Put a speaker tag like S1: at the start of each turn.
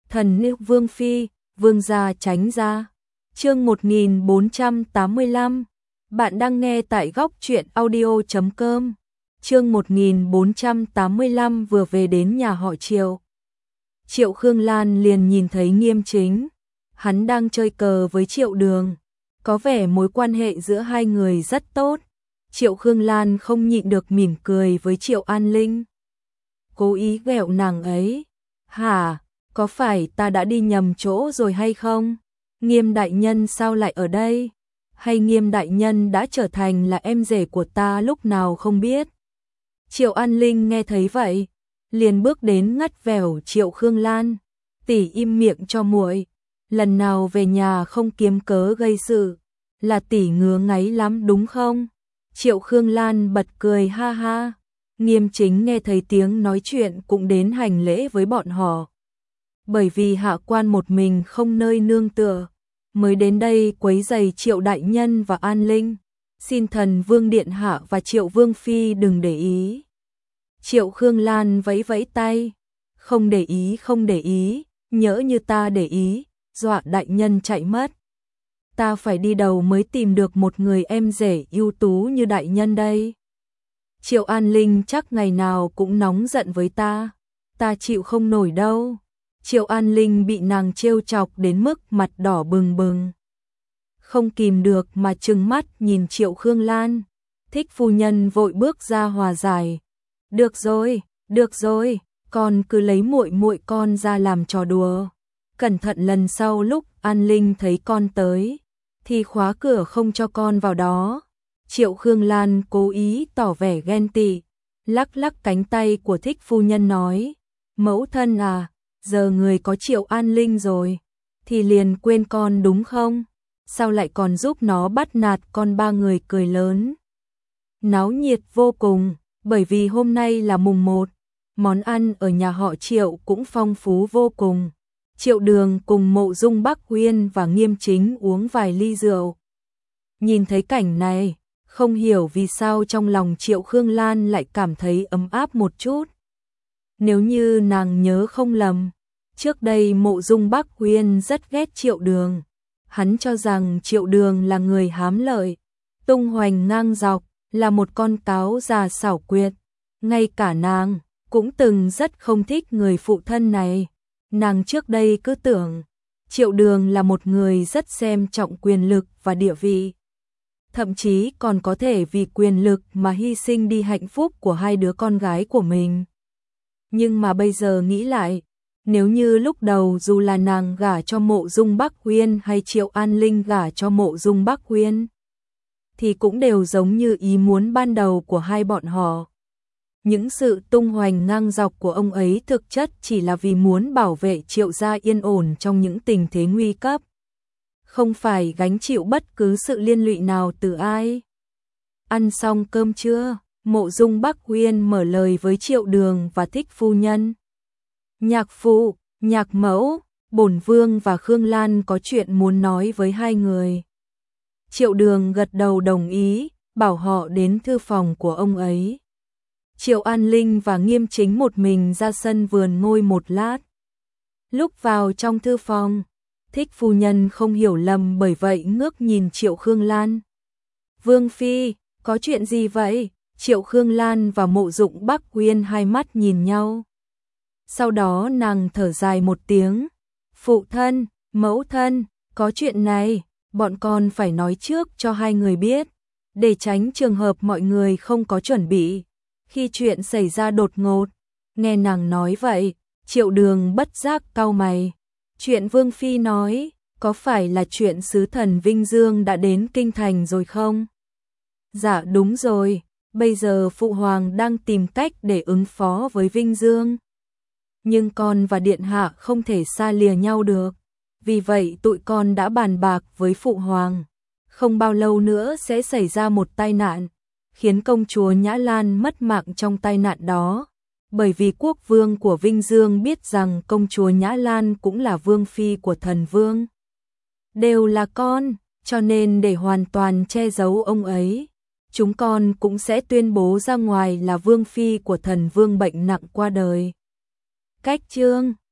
S1: Thần nữ Vương Phi, Vương gia tránh ra. Chương 1485. Bạn đang nghe tại góc truyện audio.com. Chương 1485 vừa về đến nhà họ Triệu. Triệu Khương Lan liền nhìn thấy Nghiêm Chính. Hắn đang chơi cờ với Triệu Đường. Có vẻ mối quan hệ giữa hai người rất tốt. Triệu Khương Lan không nhịn được mỉm cười với Triệu An Linh. Cố ý ghẹo nàng ấy. Hả, có phải ta đã đi nhầm chỗ rồi hay không? Nghiêm đại nhân sao lại ở đây? Hay Nghiêm đại nhân đã trở thành là em rể của ta lúc nào không biết? Triệu An Linh nghe thấy vậy, liền bước đến ngắt vẻo Triệu Khương Lan. Tỷ im miệng cho muội, lần nào về nhà không kiếm cớ gây sự, là tỷ ngứa ngáy lắm đúng không? Triệu Khương Lan bật cười ha ha. Nghiêm Chính nghe thấy tiếng nói chuyện cũng đến hành lễ với bọn họ. Bởi vì hạ quan một mình không nơi nương tựa, mới đến đây quấy rầy Triệu đại nhân và An Linh. Xin thần Vương điện hạ và Triệu Vương phi đừng để ý. Triệu Khương Lan vẫy vẫy tay. Không để ý, không để ý, nhỡ như ta để ý, dọa đại nhân chạy mất. Ta phải đi đầu mới tìm được một người em rể ưu tú như đại nhân đây. Triệu An Linh chắc ngày nào cũng nóng giận với ta chịu không nổi đâu. Triệu An Linh bị nàng trêu chọc đến mức mặt đỏ bừng bừng. Không kìm được mà trừng mắt nhìn Triệu Khương Lan. Thích phu nhân vội bước ra hòa giải. Được rồi, con cứ lấy muội muội con ra làm trò đùa. Cẩn thận lần sau lúc An Linh thấy con tới, thì khóa cửa không cho con vào đó. Triệu Khương Lan cố ý tỏ vẻ ghen tị, lắc lắc cánh tay của Thích phu nhân nói, mẫu thân à, giờ người có Triệu An Linh rồi, thì liền quên con đúng không? Sao lại còn giúp nó bắt nạt con? Ba người cười lớn. Náo nhiệt vô cùng, bởi vì hôm nay là mùng 1, món ăn ở nhà họ Triệu cũng phong phú vô cùng. Triệu Đường cùng Mộ Dung Bắc Huyên và Nghiêm Chính uống vài ly rượu. Nhìn thấy cảnh này, không hiểu vì sao trong lòng Triệu Khương Lan lại cảm thấy ấm áp một chút. Nếu như nàng nhớ không lầm, trước đây Mộ Dung Bắc Huyên rất ghét Triệu Đường. Hắn cho rằng Triệu Đường là người hám lợi, tung hoành ngang dọc, là một con cáo già xảo quyệt. Ngay cả nàng cũng từng rất không thích người phụ thân này. Nàng trước đây cứ tưởng Triệu Đường là một người rất xem trọng quyền lực và địa vị. Thậm chí còn có thể vì quyền lực mà hy sinh đi hạnh phúc của hai đứa con gái của mình. Nhưng mà bây giờ nghĩ lại, nếu như lúc đầu dù là nàng gả cho Mộ Dung Bắc Huyên hay Triệu An Linh gả cho Mộ Dung Bắc Huyên, thì cũng đều giống như ý muốn ban đầu của hai bọn họ. Những sự tung hoành ngang dọc của ông ấy thực chất chỉ là vì muốn bảo vệ Triệu gia yên ổn trong những tình thế nguy cấp, không phải gánh chịu bất cứ sự liên lụy nào từ ai. Ăn xong cơm trưa, Mộ Dung Bắc Huyên mở lời với Triệu Đường và Thích phu nhân. Nhạc phụ, nhạc mẫu, bổn vương và Khương Lan có chuyện muốn nói với hai người. Triệu Đường gật đầu đồng ý, bảo họ đến thư phòng của ông ấy. Triệu An Linh và Nghiêm Chính một mình ra sân vườn ngồi một lát. Lúc vào trong thư phòng, Thích phu nhân không hiểu lầm bởi vậy ngước nhìn Triệu Khương Lan. Vương phi, có chuyện gì vậy? Triệu Khương Lan và Mộ Dung Bắc Huyên hai mắt nhìn nhau. Sau đó nàng thở dài một tiếng. Phụ thân, mẫu thân, có chuyện này, bọn con phải nói trước cho hai người biết, để tránh trường hợp mọi người không có chuẩn bị, khi chuyện xảy ra đột ngột. Nghe nàng nói vậy, Triệu Đường bất giác cau mày. Chuyện Vương phi nói, có phải là chuyện sứ thần Vinh Dương đã đến kinh thành rồi không? Dạ đúng rồi, bây giờ phụ hoàng đang tìm cách để ứng phó với Vinh Dương. Nhưng con và điện hạ không thể xa lìa nhau được, vì vậy tụi con đã bàn bạc với phụ hoàng. Không bao lâu nữa sẽ xảy ra một tai nạn, khiến công chúa Nhã Lan mất mạng trong tai nạn đó. Bởi vì quốc vương của Vinh Dương biết rằng công chúa Nhã Lan cũng là vương phi của thần vương, đều là con, cho nên để hoàn toàn che giấu ông ấy, chúng con cũng sẽ tuyên bố ra ngoài là vương phi của thần vương bệnh nặng qua đời. Cách chương